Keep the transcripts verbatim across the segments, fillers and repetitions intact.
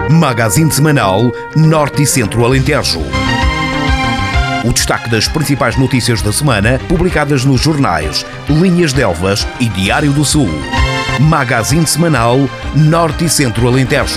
Magazine semanal Norte e Centro Alentejo. O destaque das principais notícias da semana, publicadas nos jornais Linhas de Elvas e Diário do Sul. Magazine semanal Norte e Centro Alentejo.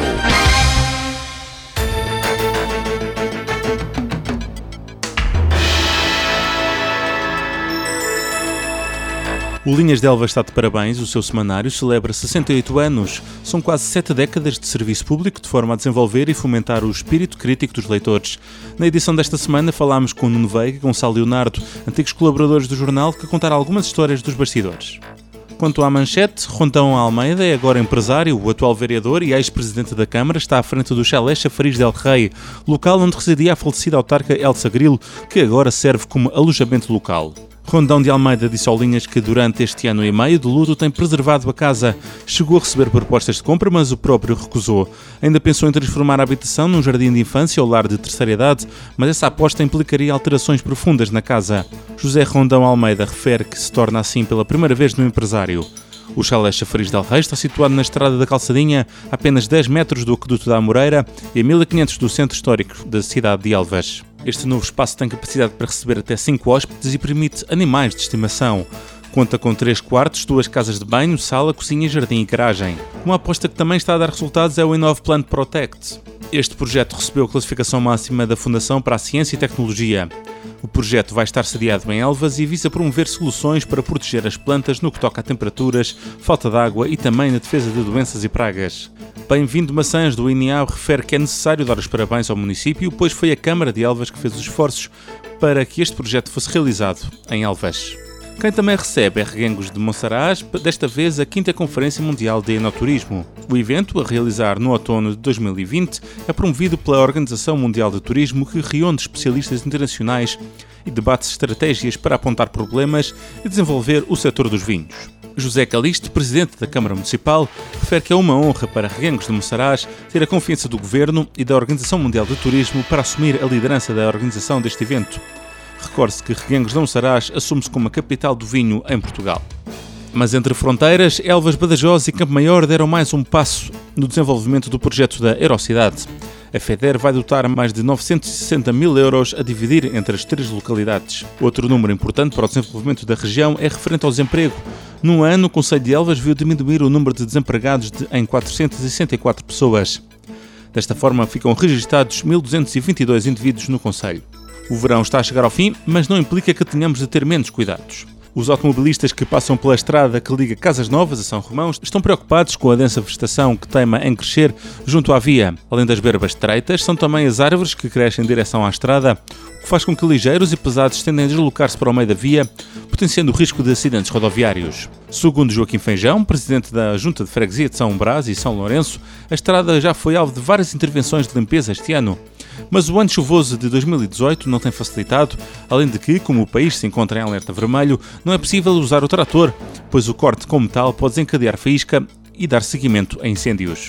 O Linhas de Elvas está de parabéns, o seu semanário celebra sessenta e oito anos. São quase sete décadas de serviço público, de forma a desenvolver e fomentar o espírito crítico dos leitores. Na edição desta semana falámos com Nuno Veiga e Gonçalo Leonardo, antigos colaboradores do jornal, que contaram algumas histórias dos bastidores. Quanto à manchete, Rondão Almeida é agora empresário, o atual vereador e ex-presidente da Câmara está à frente do Chalé Chafariz del Rei, local onde residia a falecida autarca Elsa Grilo, que agora serve como alojamento local. Rondão de Almeida disse ao Linhas que durante este ano e meio de luto tem preservado a casa. Chegou a receber propostas de compra, mas o próprio recusou. Ainda pensou em transformar a habitação num jardim de infância ou lar de terceira idade, mas essa aposta implicaria alterações profundas na casa. José Rondão Almeida refere que se torna assim pela primeira vez no empresário. O Chalé Chafariz del Rei está situado na Estrada da Calçadinha, a apenas dez metros do Aqueduto da Amoreira e a mil e quinhentos do centro histórico da cidade de Elvas. Este novo espaço tem capacidade para receber até cinco hóspedes e permite animais de estimação. Conta com três quartos, duas casas de banho, sala, cozinha, jardim e garagem. Uma aposta que também está a dar resultados é o Inove Plant Protect. Este projeto recebeu a classificação máxima da Fundação para a Ciência e Tecnologia. O projeto vai estar sediado em Elvas e visa promover soluções para proteger as plantas no que toca a temperaturas, falta de água e também na defesa de doenças e pragas. Bem-vindo Maçãs, do I N E A, refere que é necessário dar os parabéns ao município, pois foi a Câmara de Elvas que fez os esforços para que este projeto fosse realizado em Elvas. Quem também recebe é Reguengos de Monsaraz, desta vez a quinta Conferência Mundial de Enoturismo. O evento, a realizar no outono de dois mil e vinte, é promovido pela Organização Mundial de Turismo, que reúne especialistas internacionais e debate estratégias para apontar problemas e desenvolver o setor dos vinhos. José Calixto, presidente da Câmara Municipal, refere que é uma honra para Reguengos de Monsaraz ter a confiança do Governo e da Organização Mundial de Turismo para assumir a liderança da organização deste evento. Recorde-se que Reguengos de Monsaraz assume-se como a capital do vinho em Portugal. Mas entre fronteiras, Elvas, Badajoz e Campo Maior deram mais um passo no desenvolvimento do projeto da Aerocidade. A FEDER vai dotar mais de novecentos e sessenta mil euros a dividir entre as três localidades. Outro número importante para o desenvolvimento da região é referente ao desemprego. Num ano, o Concelho de Elvas viu diminuir o número de desempregados de, em quatrocentas e sessenta e quatro pessoas. Desta forma, ficam registados mil duzentos e vinte e dois indivíduos no concelho. O verão está a chegar ao fim, mas não implica que tenhamos de ter menos cuidados. Os automobilistas que passam pela estrada que liga Casas Novas a São Romão estão preocupados com a densa vegetação que teima em crescer junto à via. Além das berbas estreitas, são também as árvores que crescem em direção à estrada, o que faz com que ligeiros e pesados tendem a deslocar-se para o meio da via, potenciando o risco de acidentes rodoviários. Segundo Joaquim Feijão, presidente da Junta de Freguesia de São Brás e São Lourenço, a estrada já foi alvo de várias intervenções de limpeza este ano. Mas o ano chuvoso de dois mil e dezoito não tem facilitado, além de que, como o país se encontra em alerta vermelho, não é possível usar o trator, pois o corte com metal pode desencadear faísca e dar seguimento a incêndios.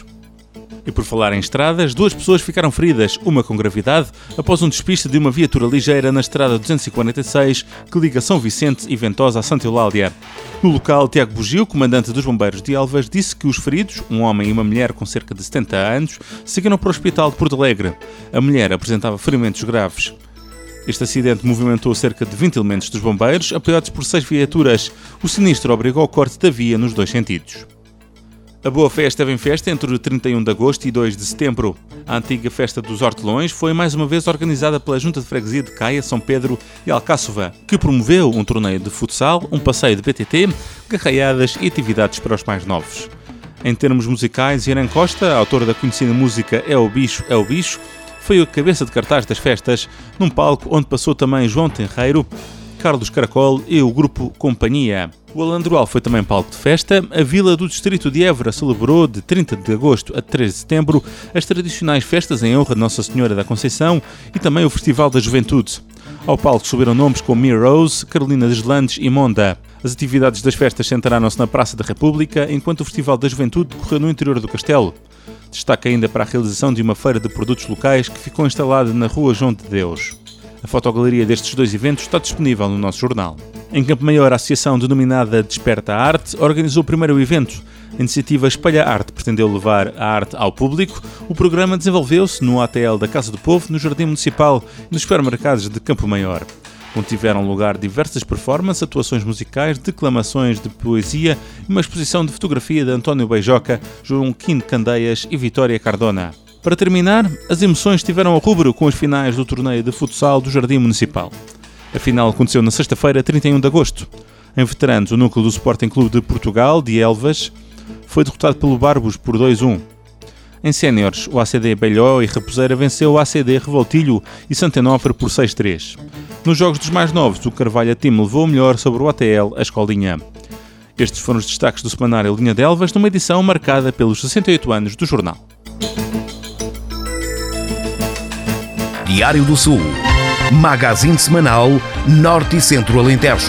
E por falar em estradas, duas pessoas ficaram feridas, uma com gravidade, após um despiste de uma viatura ligeira na estrada duzentos e quarenta e seis, que liga São Vicente e Ventosa a Santa Eulália. No local, Tiago Bugio, comandante dos bombeiros de Elvas, disse que os feridos, um homem e uma mulher com cerca de setenta anos, seguiram para o hospital de Porto Alegre. A mulher apresentava ferimentos graves. Este acidente movimentou cerca de vinte elementos dos bombeiros, apoiados por seis viaturas. O sinistro obrigou ao corte da via nos dois sentidos. A Boa Fé esteve em festa entre trinta e um de agosto e dois de setembro. A antiga Festa dos Hortelões foi mais uma vez organizada pela Junta de Freguesia de Caia, São Pedro e Alcáçova, que promoveu um torneio de futsal, um passeio de B T T, garraiadas e atividades para os mais novos. Em termos musicais, Irã Costa, autor da conhecida música É o Bicho, é o Bicho, foi a cabeça de cartaz das festas, num palco onde passou também João Tenreiro, Carlos Caracol e o grupo Companhia. O Alandroal foi também palco de festa. A Vila do Distrito de Évora celebrou de trinta de agosto a três de setembro as tradicionais festas em honra de Nossa Senhora da Conceição e também o Festival da Juventude. Ao palco subiram nomes como Mir Rose, Carolina Deslandes e Monda. As atividades das festas centraram-se na Praça da República, enquanto o Festival da Juventude decorreu no interior do castelo. Destaca ainda para a realização de uma feira de produtos locais que ficou instalada na Rua João de Deus. A fotogaleria destes dois eventos está disponível no nosso jornal. Em Campo Maior, a associação denominada Desperta a Arte organizou o primeiro evento. A iniciativa Espalha Arte pretendeu levar a arte ao público. O programa desenvolveu-se no A T L da Casa do Povo, no Jardim Municipal e nos supermercados de Campo Maior, onde tiveram lugar diversas performances, atuações musicais, declamações de poesia e uma exposição de fotografia de António Beijoca, João Quim Candeias e Vitória Cardona. Para terminar, as emoções tiveram a rubro com as finais do torneio de futsal do Jardim Municipal. A final aconteceu na sexta-feira, trinta e um de agosto. Em veteranos, o núcleo do Sporting Clube de Portugal, de Elvas, foi derrotado pelo Barbos por dois a um. Em séniores, o A C D Belhó e Raposeira venceu o A C D Revoltilho e Santenofre por seis a três. Nos jogos dos mais novos, o Carvalho Team levou o melhor sobre o A T L, a Escolinha. Estes foram os destaques do semanário Linha de Elvas, numa edição marcada pelos sessenta e oito anos do jornal. Diário do Sul. Magazine semanal Norte e Centro Alentejo.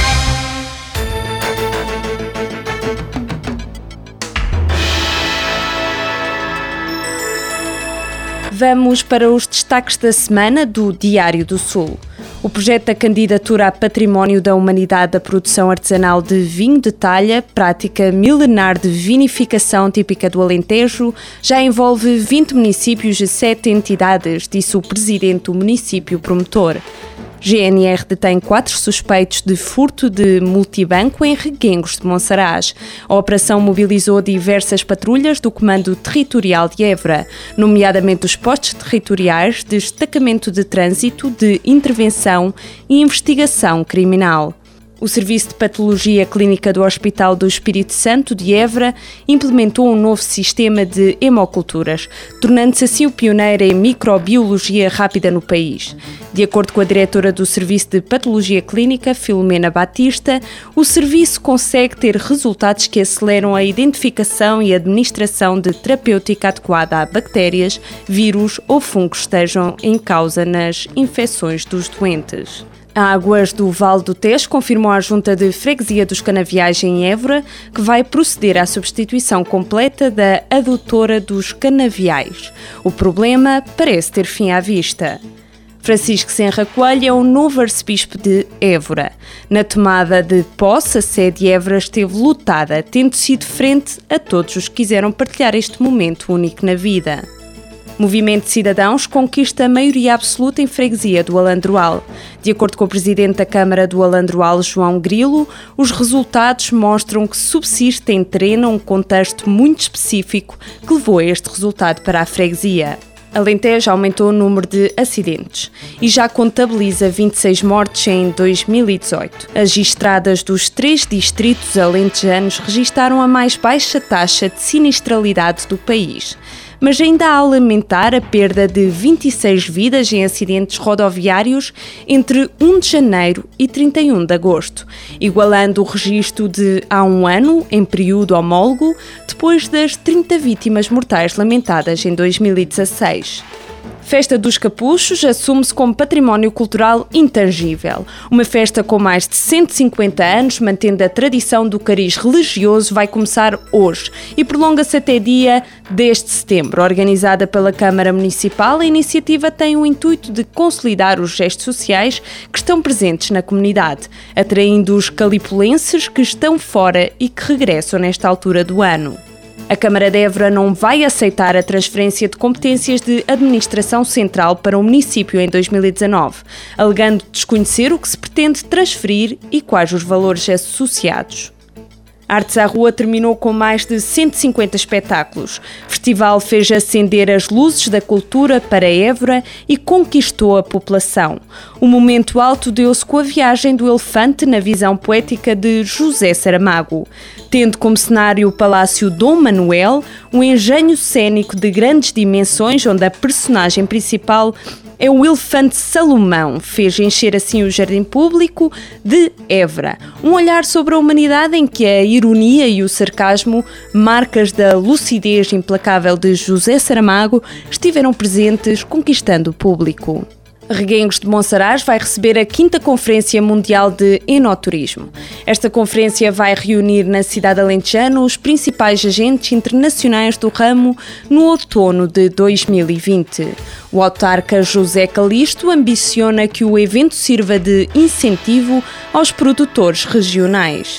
Vamos para os destaques da semana do Diário do Sul. O projeto da candidatura a Património da Humanidade da produção artesanal de vinho de talha, prática milenar de vinificação típica do Alentejo, já envolve vinte municípios e sete entidades, disse o presidente do município promotor. G N R detém quatro suspeitos de furto de multibanco em Reguengos de Monsaraz. A operação mobilizou diversas patrulhas do Comando Territorial de Évora, nomeadamente os postos territoriais de destacamento de trânsito, de intervenção e investigação criminal. O Serviço de Patologia Clínica do Hospital do Espírito Santo de Évora implementou um novo sistema de hemoculturas, tornando-se assim o pioneiro em microbiologia rápida no país. De acordo com a diretora do Serviço de Patologia Clínica, Filomena Batista, o serviço consegue ter resultados que aceleram a identificação e administração de terapêutica adequada a bactérias, vírus ou fungos que estejam em causa nas infecções dos doentes. A Águas do Vale do Tejo confirmou à Junta de Freguesia dos Canaviais em Évora que vai proceder à substituição completa da adutora dos Canaviais. O problema parece ter fim à vista. Francisco Senra Coelho é o novo arcebispo de Évora. Na tomada de posse, a sede de Évora esteve lotada, tendo sido frente a todos os que quiseram partilhar este momento único na vida. Movimento de Cidadãos conquista a maioria absoluta em freguesia do Alandroal. De acordo com o presidente da Câmara do Alandroal, João Grilo, os resultados mostram que subsiste em terreno um contexto muito específico que levou a este resultado para a freguesia. Alentejo aumentou o número de acidentes e já contabiliza vinte e seis mortes em dois mil e dezoito. As estradas dos três distritos alentejanos registaram a mais baixa taxa de sinistralidade do país, mas ainda há a lamentar a perda de vinte e seis vidas em acidentes rodoviários entre um de janeiro e trinta e um de agosto, igualando o registro de há um ano, em período homólogo, depois das trinta vítimas mortais lamentadas em dois mil e dezasseis. Festa dos Capuchos assume-se como património cultural intangível. Uma festa com mais de cento e cinquenta anos, mantendo a tradição do cariz religioso, vai começar hoje e prolonga-se até dia dez de setembro. Organizada pela Câmara Municipal, a iniciativa tem o intuito de consolidar os gestos sociais que estão presentes na comunidade, atraindo os calipulenses que estão fora e que regressam nesta altura do ano. A Câmara de Évora não vai aceitar a transferência de competências de administração central para o município em dois mil e dezanove, alegando desconhecer o que se pretende transferir e quais os valores associados. Artes à Rua terminou com mais de cento e cinquenta espetáculos. O festival fez acender as luzes da cultura para Évora e conquistou a população. O momento alto deu-se com a viagem do elefante na visão poética de José Saramago, tendo como cenário o Palácio Dom Manuel, um engenho cênico de grandes dimensões onde a personagem principal é o elefante Salomão. Fez encher assim o Jardim Público de Évora. Um olhar sobre a humanidade em que a ironia e o sarcasmo, marcas da lucidez implacável de José Saramago, estiveram presentes, conquistando o público. Reguengos de Monsaraz vai receber a quinta Conferência Mundial de Enoturismo. Esta conferência vai reunir na cidade alentejana os principais agentes internacionais do ramo no outono de dois mil e vinte. O autarca José Calixto ambiciona que o evento sirva de incentivo aos produtores regionais.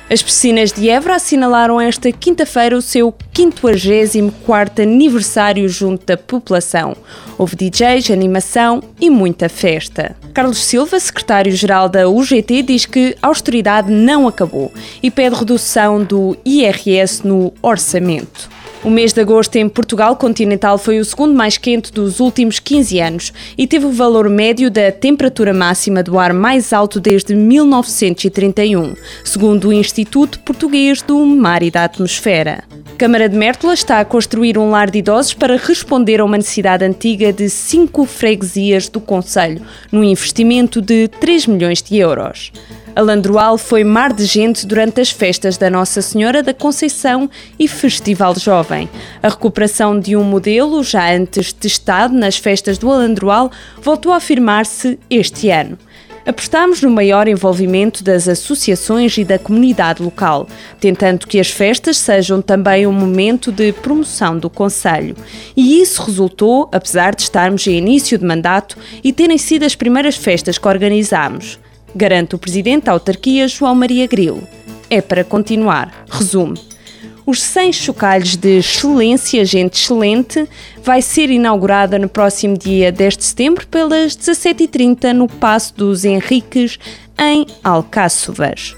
As piscinas de Évora assinalaram esta quinta-feira o seu quinquagésimo quarto aniversário junto da população. Houve D Js, animação e muita festa. Carlos Silva, secretário-geral da U G T, diz que a austeridade não acabou e pede redução do I R S no orçamento. O mês de agosto em Portugal continental foi o segundo mais quente dos últimos quinze anos e teve o valor médio da temperatura máxima do ar mais alto desde mil novecentos e trinta e um, segundo o Instituto Português do Mar e da Atmosfera. Câmara de Mértola está a construir um lar de idosos para responder a uma necessidade antiga de cinco freguesias do concelho, num investimento de três milhões de euros. Alandroal foi mar de gente durante as festas da Nossa Senhora da Conceição e Festival Jovem. A recuperação de um modelo, já antes testado nas festas do Alandroal, voltou a afirmar-se este ano. Apostámos no maior envolvimento das associações e da comunidade local, tentando que as festas sejam também um momento de promoção do concelho. E isso resultou, apesar de estarmos em início de mandato e terem sido as primeiras festas que organizámos. Garante o presidente da autarquia, João Maria Grilo. É para continuar. Resume. Os cem chocalhos de excelência, gente excelente, vai ser inaugurada no próximo dia dez de setembro pelas dezassete e trinta no Paço dos Henriques, em Alcáçovas.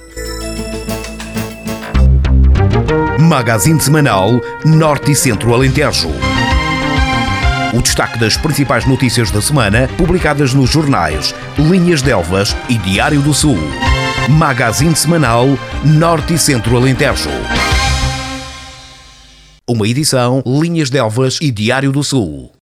Magazine semanal Norte e Centro Alentejo. O destaque das principais notícias da semana, publicadas nos jornais Linhas de Elvas e Diário do Sul. Magazine semanal Norte e Centro Alentejo. Uma edição Linhas de Elvas e Diário do Sul.